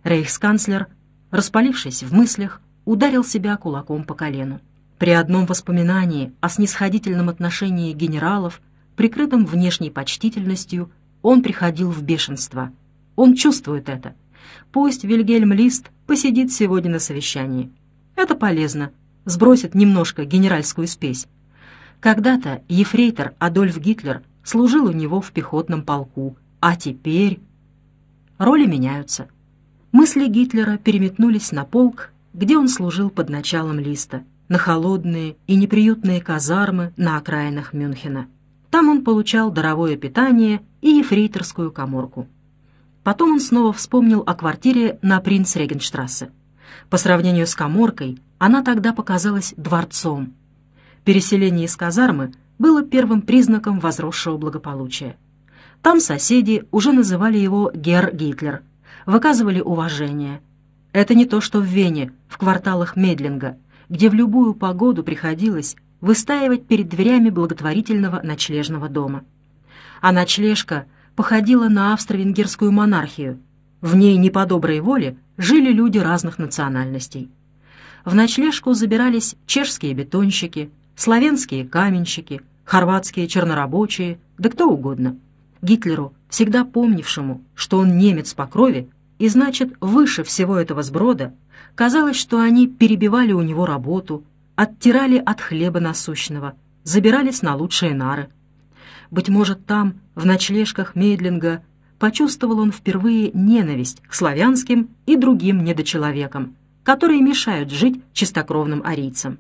Рейхсканцлер, распалившись в мыслях, ударил себя кулаком по колену. При одном воспоминании о снисходительном отношении генералов, прикрытом внешней почтительностью, он приходил в бешенство. Он чувствует это. Пусть Вильгельм Лист посидит сегодня на совещании. Это полезно, сбросит немножко генеральскую спесь. Когда-то ефрейтор Адольф Гитлер служил у него в пехотном полку, а теперь... Роли меняются. Мысли Гитлера переметнулись на полк, где он служил под началом Листа, на холодные и неприютные казармы на окраинах Мюнхена. Там он получал даровое питание и ефрейторскую каморку. Потом он снова вспомнил о квартире на Принц-Регенштрассе. По сравнению с каморкой, она тогда показалась дворцом. Переселение из казармы было первым признаком возросшего благополучия. Там соседи уже называли его «Герр Гитлер», выказывали уважение. Это не то, что в Вене, в кварталах Медлинга, где в любую погоду приходилось выстаивать перед дверями благотворительного ночлежного дома. А ночлежка походила на австро-венгерскую монархию. В ней не по доброй воле жили люди разных национальностей. В ночлежку забирались чешские бетонщики, славянские каменщики, хорватские чернорабочие, да кто угодно. Гитлеру, всегда помнившему, что он немец по крови и, значит, выше всего этого сброда, казалось, что они перебивали у него работу, оттирали от хлеба насущного, забирались на лучшие нары. Быть может, там, в ночлежках Мейдлинга, почувствовал он впервые ненависть к славянским и другим недочеловекам, которые мешают жить чистокровным арийцам.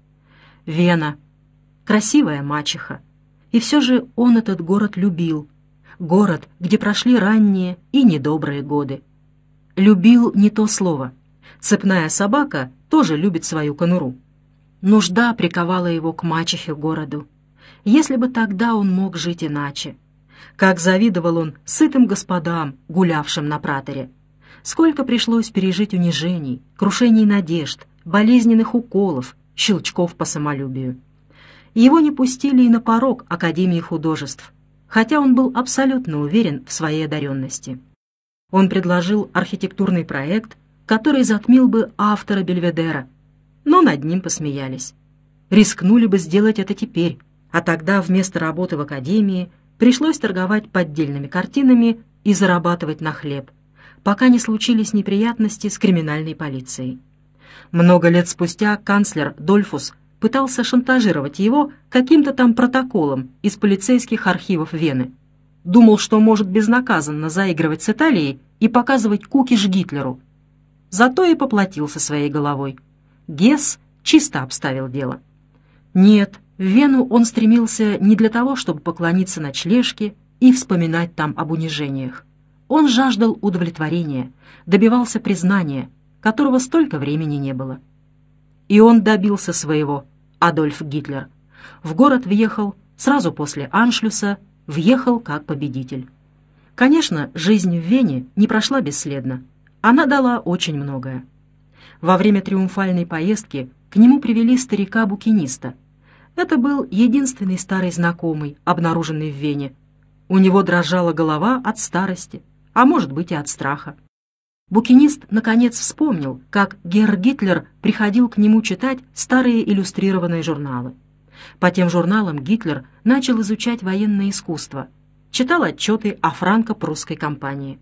Вена. Красивая мачеха. И все же он этот город любил. Город, где прошли ранние и недобрые годы. Любил не то слово. Цепная собака тоже любит свою конуру. Нужда приковала его к мачехе-городу. Если бы тогда он мог жить иначе. Как завидовал он сытым господам, гулявшим на праторе. Сколько пришлось пережить унижений, крушений надежд, болезненных уколов, щелчков по самолюбию. Его не пустили и на порог Академии художеств, хотя он был абсолютно уверен в своей одаренности. Он предложил архитектурный проект, который затмил бы автора Бельведера, но над ним посмеялись. Рискнули бы сделать это теперь, а тогда вместо работы в академии пришлось торговать поддельными картинами и зарабатывать на хлеб, пока не случились неприятности с криминальной полицией. Много лет спустя канцлер Дольфус пытался шантажировать его каким-то там протоколом из полицейских архивов Вены. Думал, что может безнаказанно заигрывать с Италией и показывать кукиш Гитлеру. Зато и поплатился своей головой. Гесс чисто обставил дело. Нет, в Вену он стремился не для того, чтобы поклониться ночлежке и вспоминать там об унижениях. Он жаждал удовлетворения, добивался признания, которого столько времени не было. И он добился своего, Адольф Гитлер. В город въехал сразу после Аншлюса, въехал как победитель. Конечно, жизнь в Вене не прошла бесследно. Она дала очень многое. Во время триумфальной поездки к нему привели старика-букиниста. Это был единственный старый знакомый, обнаруженный в Вене. У него дрожала голова от старости, а может быть и от страха. Букинист наконец вспомнил, как Герр Гитлер приходил к нему читать старые иллюстрированные журналы. По тем журналам Гитлер начал изучать военное искусство, читал отчеты о франко-прусской кампании.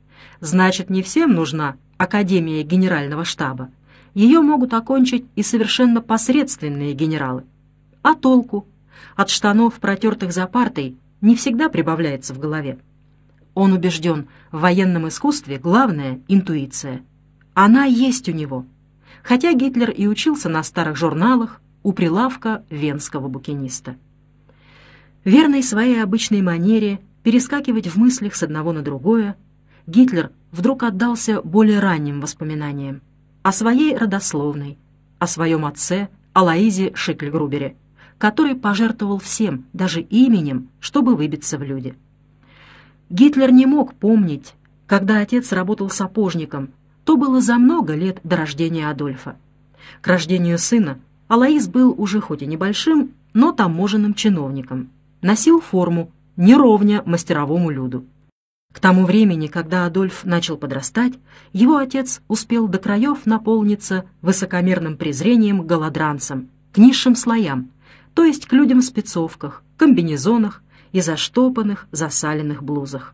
Значит, не всем нужна Академия Генерального штаба. Ее могут окончить и совершенно посредственные генералы. А толку? От штанов, протертых за партой, не всегда прибавляется в голове. Он убежден, в военном искусстве главное — интуиция. Она есть у него. Хотя Гитлер и учился на старых журналах у прилавка венского букиниста. Верный своей обычной манере перескакивать в мыслях с одного на другое, Гитлер вдруг отдался более ранним воспоминаниям о своей родословной, о своем отце Алоизе Шикльгрубере, который пожертвовал всем, даже именем, чтобы выбиться в люди. Гитлер не мог помнить, когда отец работал сапожником, то было за много лет до рождения Адольфа. К рождению сына Алоиз был уже хоть и небольшим, но таможенным чиновником. Носил форму, не ровня мастеровому люду. К тому времени, когда Адольф начал подрастать, его отец успел до краев наполниться высокомерным презрением к голодранцам, к низшим слоям, то есть к людям в спецовках, комбинезонах и заштопанных, засаленных блузах.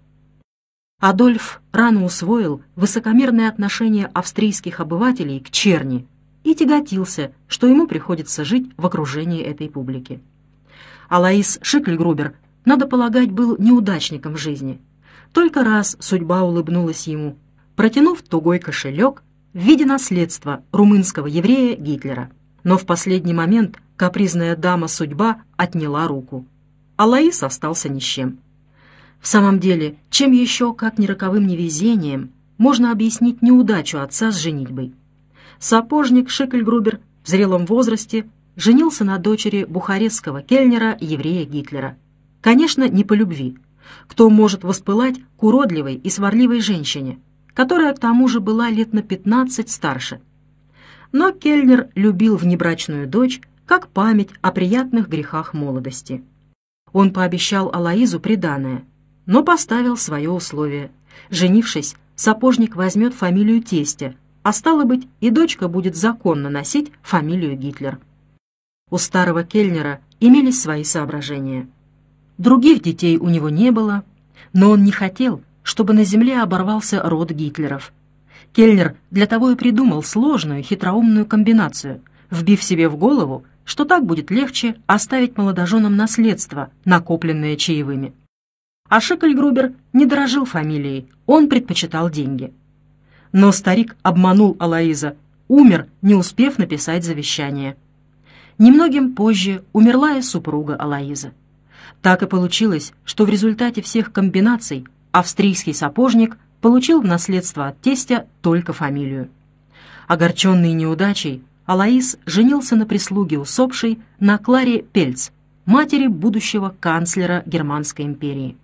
Адольф рано усвоил высокомерное отношение австрийских обывателей к черни и тяготился, что ему приходится жить в окружении этой публики. Алоис Шикльгрубер, надо полагать, был неудачником в жизни. Только раз судьба улыбнулась ему, протянув тугой кошелек в виде наследства румынского еврея Гитлера. Но в последний момент капризная дама судьба отняла руку. Алоис остался ни с чем. В самом деле, чем еще, как не роковым невезением, можно объяснить неудачу отца с женитьбой? Сапожник Шикльгрубер в зрелом возрасте женился на дочери бухарестского кельнера, еврея Гитлера. Конечно, не по любви. Кто может воспылать к уродливой и сварливой женщине, которая к тому же была лет на 15 старше? Но кельнер любил внебрачную дочь как память о приятных грехах молодости. Он пообещал Алоизу приданое, но поставил свое условие. Женившись, сапожник возьмет фамилию тестя, а стало быть, и дочка будет законно носить фамилию Гитлер. У старого кельнера имелись свои соображения. Других детей у него не было, но он не хотел, чтобы на земле оборвался род Гитлеров. Кельнер для того и придумал сложную хитроумную комбинацию, вбив себе в голову, что так будет легче оставить молодоженам наследство, накопленное чаевыми. А Шикльгрубер не дорожил фамилией, он предпочитал деньги. Но старик обманул Алоиза, умер, не успев написать завещание. Немногим позже умерла и супруга Алоиза. Так и получилось, что в результате всех комбинаций австрийский сапожник получил в наследство от тестя только фамилию. Огорченный неудачей, Алоис женился на прислуге усопшей на Кларе Пельц, матери будущего канцлера Германской империи.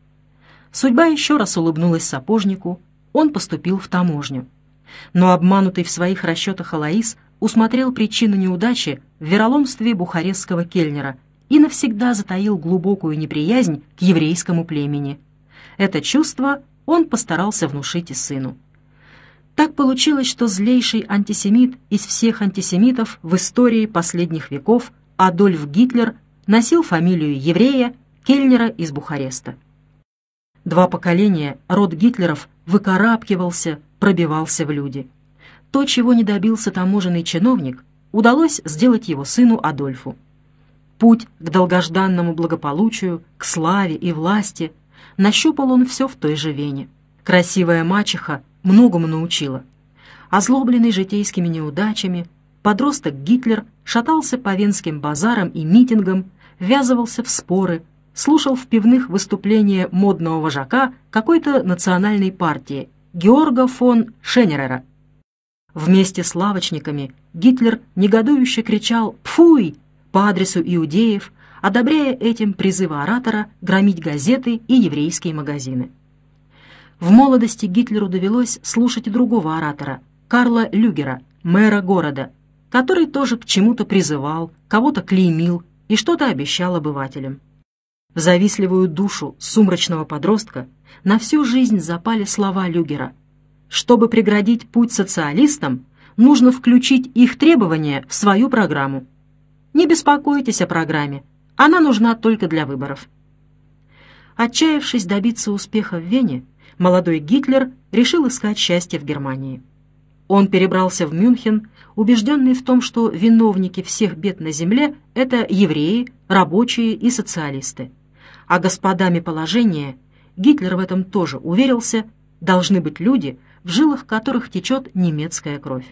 Судьба еще раз улыбнулась сапожнику, он поступил в таможню. Но обманутый в своих расчетах Алоис усмотрел причину неудачи в вероломстве бухарестского кельнера и навсегда затаил глубокую неприязнь к еврейскому племени. Это чувство он постарался внушить и сыну. Так получилось, что злейший антисемит из всех антисемитов в истории последних веков Адольф Гитлер носил фамилию еврея, кельнера из Бухареста. 2 поколения род Гитлеров выкарабкивался, пробивался в люди. То, чего не добился таможенный чиновник, удалось сделать его сыну Адольфу. Путь к долгожданному благополучию, к славе и власти нащупал он все в той же вене. Красивая мачеха многому научила. Озлобленный житейскими неудачами, подросток Гитлер шатался по венским базарам и митингам, ввязывался в споры, слушал в пивных выступления модного вожака какой-то национальной партии Георга фон Шеннерера. Вместе с лавочниками Гитлер негодующе кричал «Пфуй!» по адресу иудеев, одобряя этим призывы оратора громить газеты и еврейские магазины. В молодости Гитлеру довелось слушать и другого оратора, Карла Люгера, мэра города, который тоже к чему-то призывал, кого-то клеймил и что-то обещал обывателям. В завистливую душу сумрачного подростка на всю жизнь запали слова Люгера. Чтобы преградить путь социалистам, нужно включить их требования в свою программу. Не беспокойтесь о программе, она нужна только для выборов. Отчаявшись добиться успеха в Вене, молодой Гитлер решил искать счастье в Германии. Он перебрался в Мюнхен, убежденный в том, что виновники всех бед на земле — это евреи, рабочие и социалисты. А господами положения, Гитлер в этом тоже уверился, должны быть люди, в жилах которых течет немецкая кровь.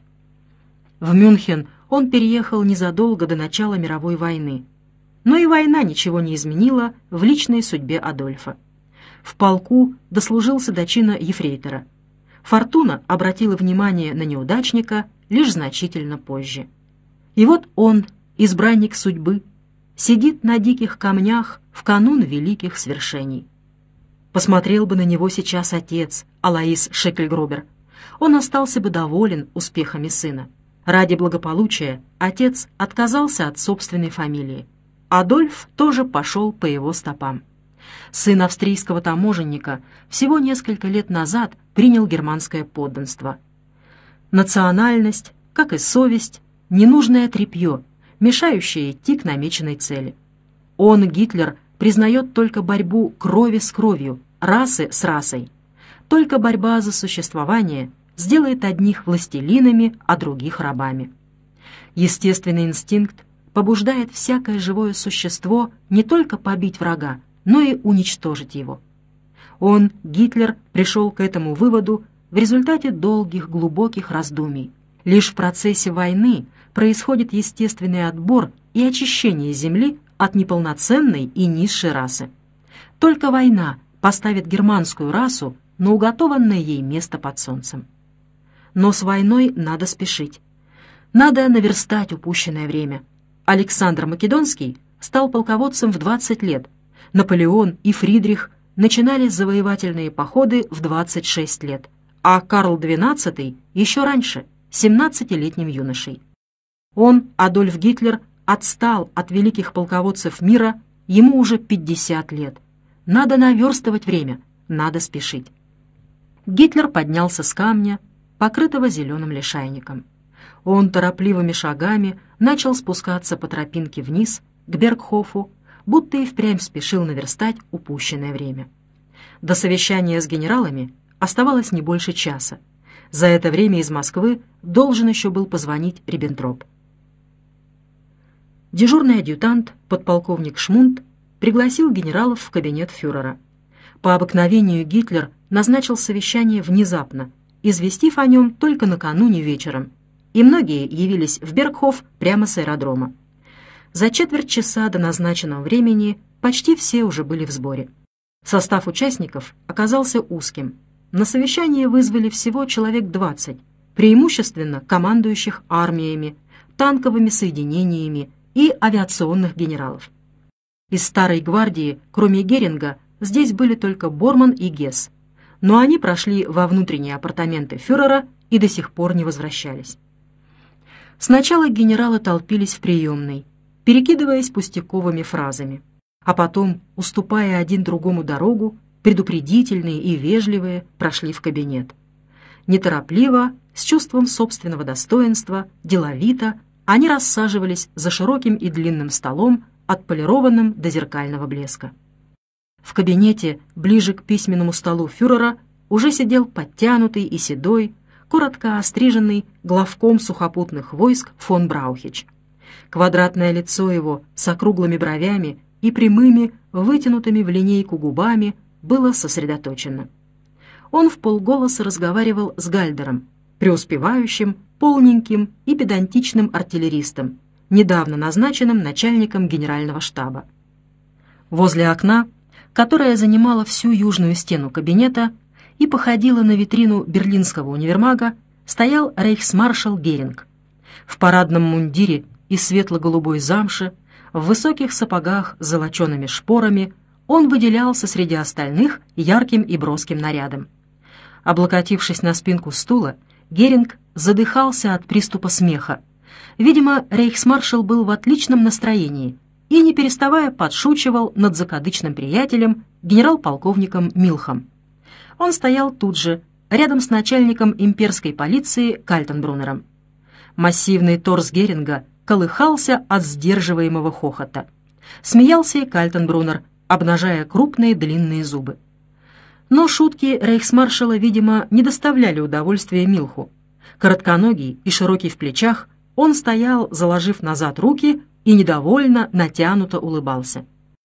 В Мюнхен он переехал незадолго до начала мировой войны. Но и война ничего не изменила в личной судьбе Адольфа. В полку дослужился до чина ефрейтора. Фортуна обратила внимание на неудачника лишь значительно позже. И вот он, избранник судьбы, сидит на диких камнях в канун великих свершений. Посмотрел бы на него сейчас отец, Алоис Шикльгрубер. Он остался бы доволен успехами сына. Ради благополучия отец отказался от собственной фамилии. Адольф тоже пошел по его стопам. Сын австрийского таможенника всего несколько лет назад принял германское подданство. Национальность, как и совесть, ненужное тряпье, мешающее идти к намеченной цели. Он, Гитлер, признает только борьбу крови с кровью, расы с расой. Только борьба за существование сделает одних властелинами, а других рабами. Естественный инстинкт побуждает всякое живое существо не только побить врага, но и уничтожить его. Он, Гитлер, пришел к этому выводу в результате долгих глубоких раздумий. Лишь в процессе войны происходит естественный отбор и очищение земли от неполноценной и низшей расы. Только война поставит германскую расу на уготованное ей место под солнцем. Но с войной надо спешить. Надо наверстать упущенное время. Александр Македонский стал полководцем в 20 лет. Наполеон и Фридрих начинали завоевательные походы в 26 лет, а Карл XII еще раньше, 17-летним юношей. Он, Адольф Гитлер, отстал от великих полководцев мира, ему уже 50 лет. Надо наверстывать время, надо спешить. Гитлер поднялся с камня, покрытого зеленым лишайником. Он торопливыми шагами начал спускаться по тропинке вниз, к Бергхофу, будто и впрямь спешил наверстать упущенное время. До совещания с генералами оставалось не больше часа. За это время из Москвы должен еще был позвонить Риббентроп. Дежурный адъютант, подполковник Шмунд, пригласил генералов в кабинет фюрера. По обыкновению Гитлер назначил совещание внезапно, известив о нем только накануне вечером, и многие явились в Бергхоф прямо с аэродрома. За четверть часа до назначенного времени почти все уже были в сборе. Состав участников оказался узким. На совещание вызвали всего человек 20, преимущественно командующих армиями, танковыми соединениями и авиационных генералов. Из старой гвардии, кроме Геринга, здесь были только Борман и Гесс, но они прошли во внутренние апартаменты фюрера и до сих пор не возвращались. Сначала генералы толпились в приемной, перекидываясь пустяковыми фразами, а потом, уступая один другому дорогу, предупредительные и вежливые прошли в кабинет. Неторопливо, с чувством собственного достоинства, деловито, они рассаживались за широким и длинным столом, отполированным до зеркального блеска. В кабинете, ближе к письменному столу фюрера, уже сидел подтянутый и седой, коротко остриженный главком сухопутных войск фон Браухич. Квадратное лицо его с округлыми бровями и прямыми, вытянутыми в линейку губами было сосредоточено. Он вполголоса разговаривал с Гальдером, преуспевающим, полненьким и педантичным артиллеристом, недавно назначенным начальником генерального штаба. Возле окна, которое занимало всю южную стену кабинета и походило на витрину берлинского универмага, стоял рейхсмаршал Геринг. В парадном мундире из светло-голубой замши, в высоких сапогах с золочеными шпорами, он выделялся среди остальных ярким и броским нарядом. Облокотившись на спинку стула, Геринг задыхался от приступа смеха. Видимо, рейхсмаршал был в отличном настроении и, не переставая, подшучивал над закадычным приятелем, генерал-полковником Милхом. Он стоял тут же, рядом с начальником имперской полиции Кальтенбруннером. Массивный торс Геринга колыхался от сдерживаемого хохота. Смеялся и Кальтенбруннер, обнажая крупные длинные зубы. Но шутки рейхсмаршала, видимо, не доставляли удовольствия Милху. Коротконогий и широкий в плечах, он стоял, заложив назад руки, и недовольно, натянуто улыбался.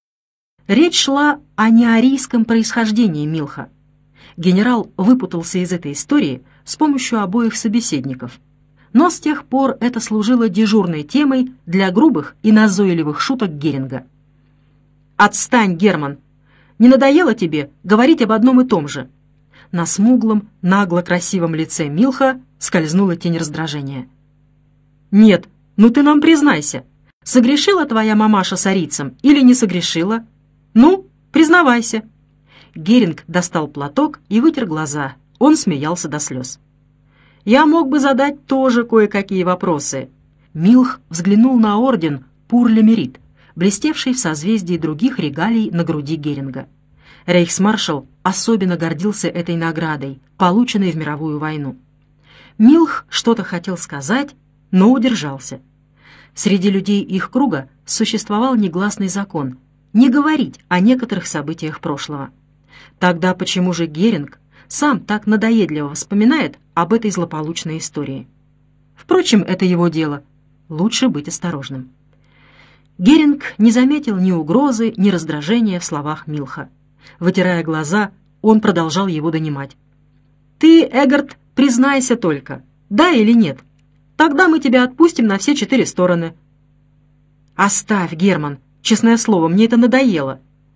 Речь шла о неарийском происхождении Милха. Генерал выпутался из этой истории с помощью обоих собеседников. Но с тех пор это служило дежурной темой для грубых и назойливых шуток Геринга. «Отстань, Герман! Не надоело тебе говорить об одном и том же?» На смуглом, нагло-красивом лице Милха скользнула тень раздражения. «Нет, ну ты нам признайся, согрешила твоя мамаша с арийцем или не согрешила? Ну, признавайся!» Геринг достал платок и вытер глаза. Он смеялся до слез. «Я мог бы задать тоже кое-какие вопросы». Милх взглянул на орден Пур-ле-Мерит, блестевший в созвездии других регалий на груди Геринга. Рейхсмаршал особенно гордился этой наградой, полученной в мировую войну. Милх что-то хотел сказать, но удержался. Среди людей их круга существовал негласный закон — не говорить о некоторых событиях прошлого. Тогда почему же Геринг сам так надоедливо вспоминает об этой злополучной истории? Впрочем, это его дело. Лучше быть осторожным. Геринг не заметил ни угрозы, ни раздражения в словах Милха. Вытирая глаза, он продолжал его донимать. «Ты, Эггард, признайся только, да или нет? Тогда мы тебя отпустим на все 4 стороны». «Оставь, Герман, честное слово, мне это надоело».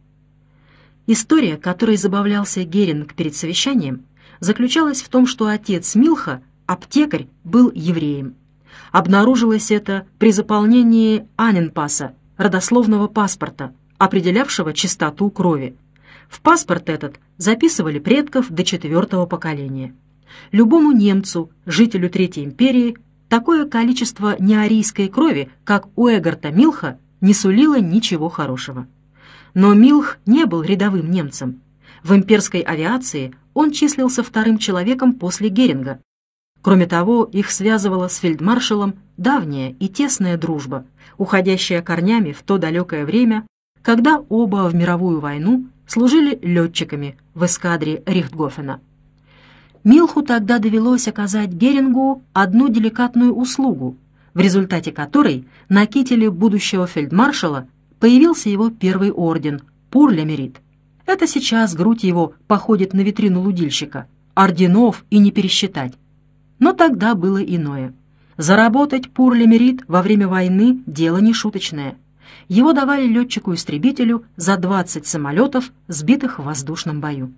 История, которой забавлялся Геринг перед совещанием, заключалась в том, что отец Милха, аптекарь, был евреем. Обнаружилось это при заполнении Анненпасса, родословного паспорта, определявшего чистоту крови. В паспорт этот записывали предков до 4-го поколения. Любому немцу, жителю Третьей империи, такое количество неарийской крови, как у Эггарта Милха, не сулило ничего хорошего. Но Милх не был рядовым немцем. В имперской авиации он числился вторым человеком после Геринга. Кроме того, их связывала с фельдмаршалом давняя и тесная дружба, уходящая корнями в то далекое время, когда оба в мировую войну служили летчиками в эскадре Рихтгофена. Милху тогда довелось оказать Герингу одну деликатную услугу, в результате которой на кителе будущего фельдмаршала появился его первый орден «Пур ле Мерит». Это сейчас грудь его походит на витрину лудильщика. Орденов и не пересчитать. Но тогда было иное. Заработать «Пур ле Мерит» во время войны – дело не шуточное. Его давали летчику-истребителю за 20 самолетов, сбитых в воздушном бою.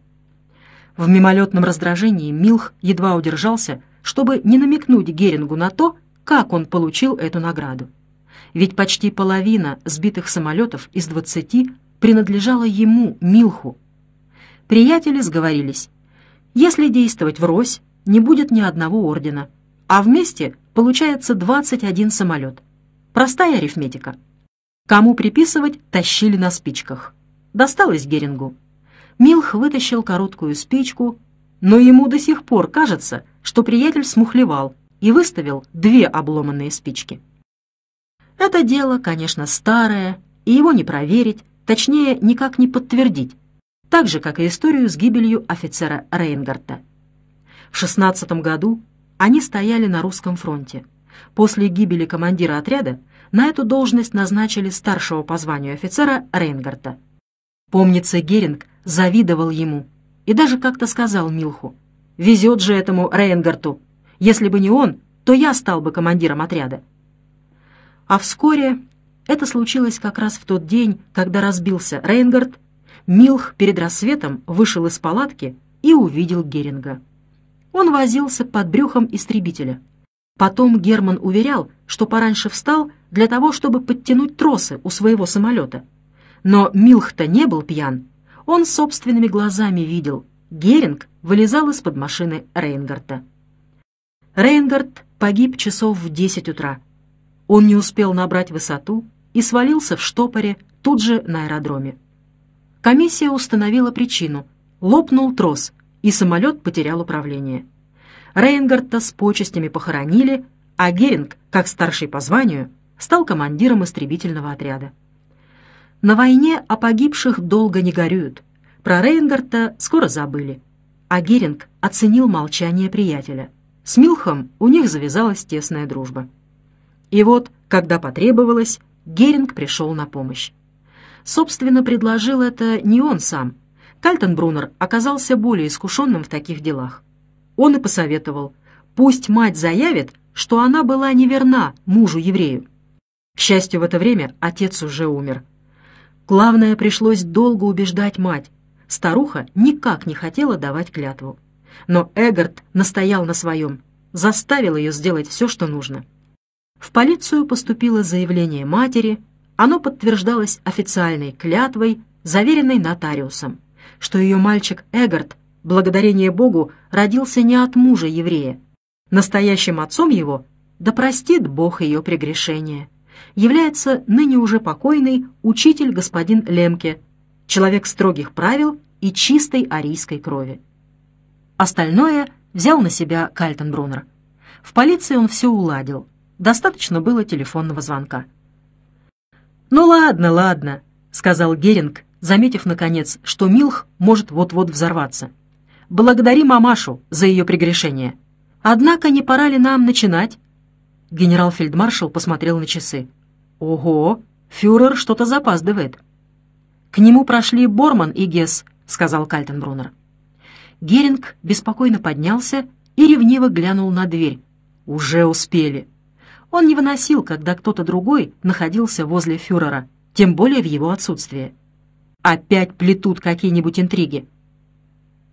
В мимолетном раздражении Милх едва удержался, чтобы не намекнуть Герингу на то, как он получил эту награду. Ведь почти половина сбитых самолетов из 20 принадлежала ему, Милху. Приятели сговорились. Если действовать врозь, не будет ни одного ордена, а вместе получается 21 самолет. Простая арифметика. Кому приписывать, тащили на спичках. Досталось Герингу. Милх вытащил короткую спичку, но ему до сих пор кажется, что приятель смухлевал и выставил 2 обломанные спички. Это дело, конечно, старое, и его не проверить, точнее, никак не подтвердить, так же, как и историю с гибелью офицера Рейнгарта. В 16 году они стояли на русском фронте. После гибели командира отряда на эту должность назначили старшего по званию офицера Рейнгарта. Помнится, Геринг завидовал ему и даже как-то сказал Милху: «Везет же этому Рейнгарту. Если бы не он, то я стал бы командиром отряда». А вскоре, это случилось как раз в тот день, когда разбился Рейнгард, Милх перед рассветом вышел из палатки и увидел Геринга. Он возился под брюхом истребителя. Потом Герман уверял, что пораньше встал для того, чтобы подтянуть тросы у своего самолета. Но Милх-то не был пьян. Он собственными глазами видел. Геринг вылезал из-под машины Рейнгарта. Рейнгард погиб часов в 10 утра. Он не успел набрать высоту и свалился в штопоре тут же на аэродроме. Комиссия установила причину. Лопнул трос, и самолет потерял управление. Рейнгарта с почестями похоронили, а Геринг, как старший по званию, стал командиром истребительного отряда. На войне о погибших долго не горюют. Про Рейнгарта скоро забыли. А Геринг оценил молчание приятеля. С Милхом у них завязалась тесная дружба. И вот, когда потребовалось, Геринг пришел на помощь. Собственно, предложил это не он сам. Кальтенбруннер оказался более искушенным в таких делах. Он и посоветовал: пусть мать заявит, что она была неверна мужу-еврею. К счастью, в это время отец уже умер. Главное, пришлось долго убеждать мать. Старуха никак не хотела давать клятву. Но Эггард настоял на своем, заставил ее сделать все, что нужно. В полицию поступило заявление матери, оно подтверждалось официальной клятвой, заверенной нотариусом, что ее мальчик Эггард, благодарение Богу, родился не от мужа-еврея. Настоящим отцом его, да простит Бог ее прегрешения, является ныне уже покойный учитель господин Лемке, человек строгих правил и чистой арийской крови. Остальное взял на себя Кальтенбруннер. В полиции он все уладил. Достаточно было телефонного звонка. «Ну ладно, ладно», — сказал Геринг, заметив, наконец, что Милх может вот-вот взорваться. «Благодари мамашу за ее прегрешение. Однако не пора ли нам начинать?» Генерал-фельдмаршал посмотрел на часы. «Ого, фюрер что-то запаздывает». «К нему прошли Борман и Гесс», — сказал Кальтенбруннер. Геринг беспокойно поднялся и ревниво глянул на дверь. Уже успели. Он не выносил, когда кто-то другой находился возле фюрера, тем более в его отсутствие. Опять плетут какие-нибудь интриги.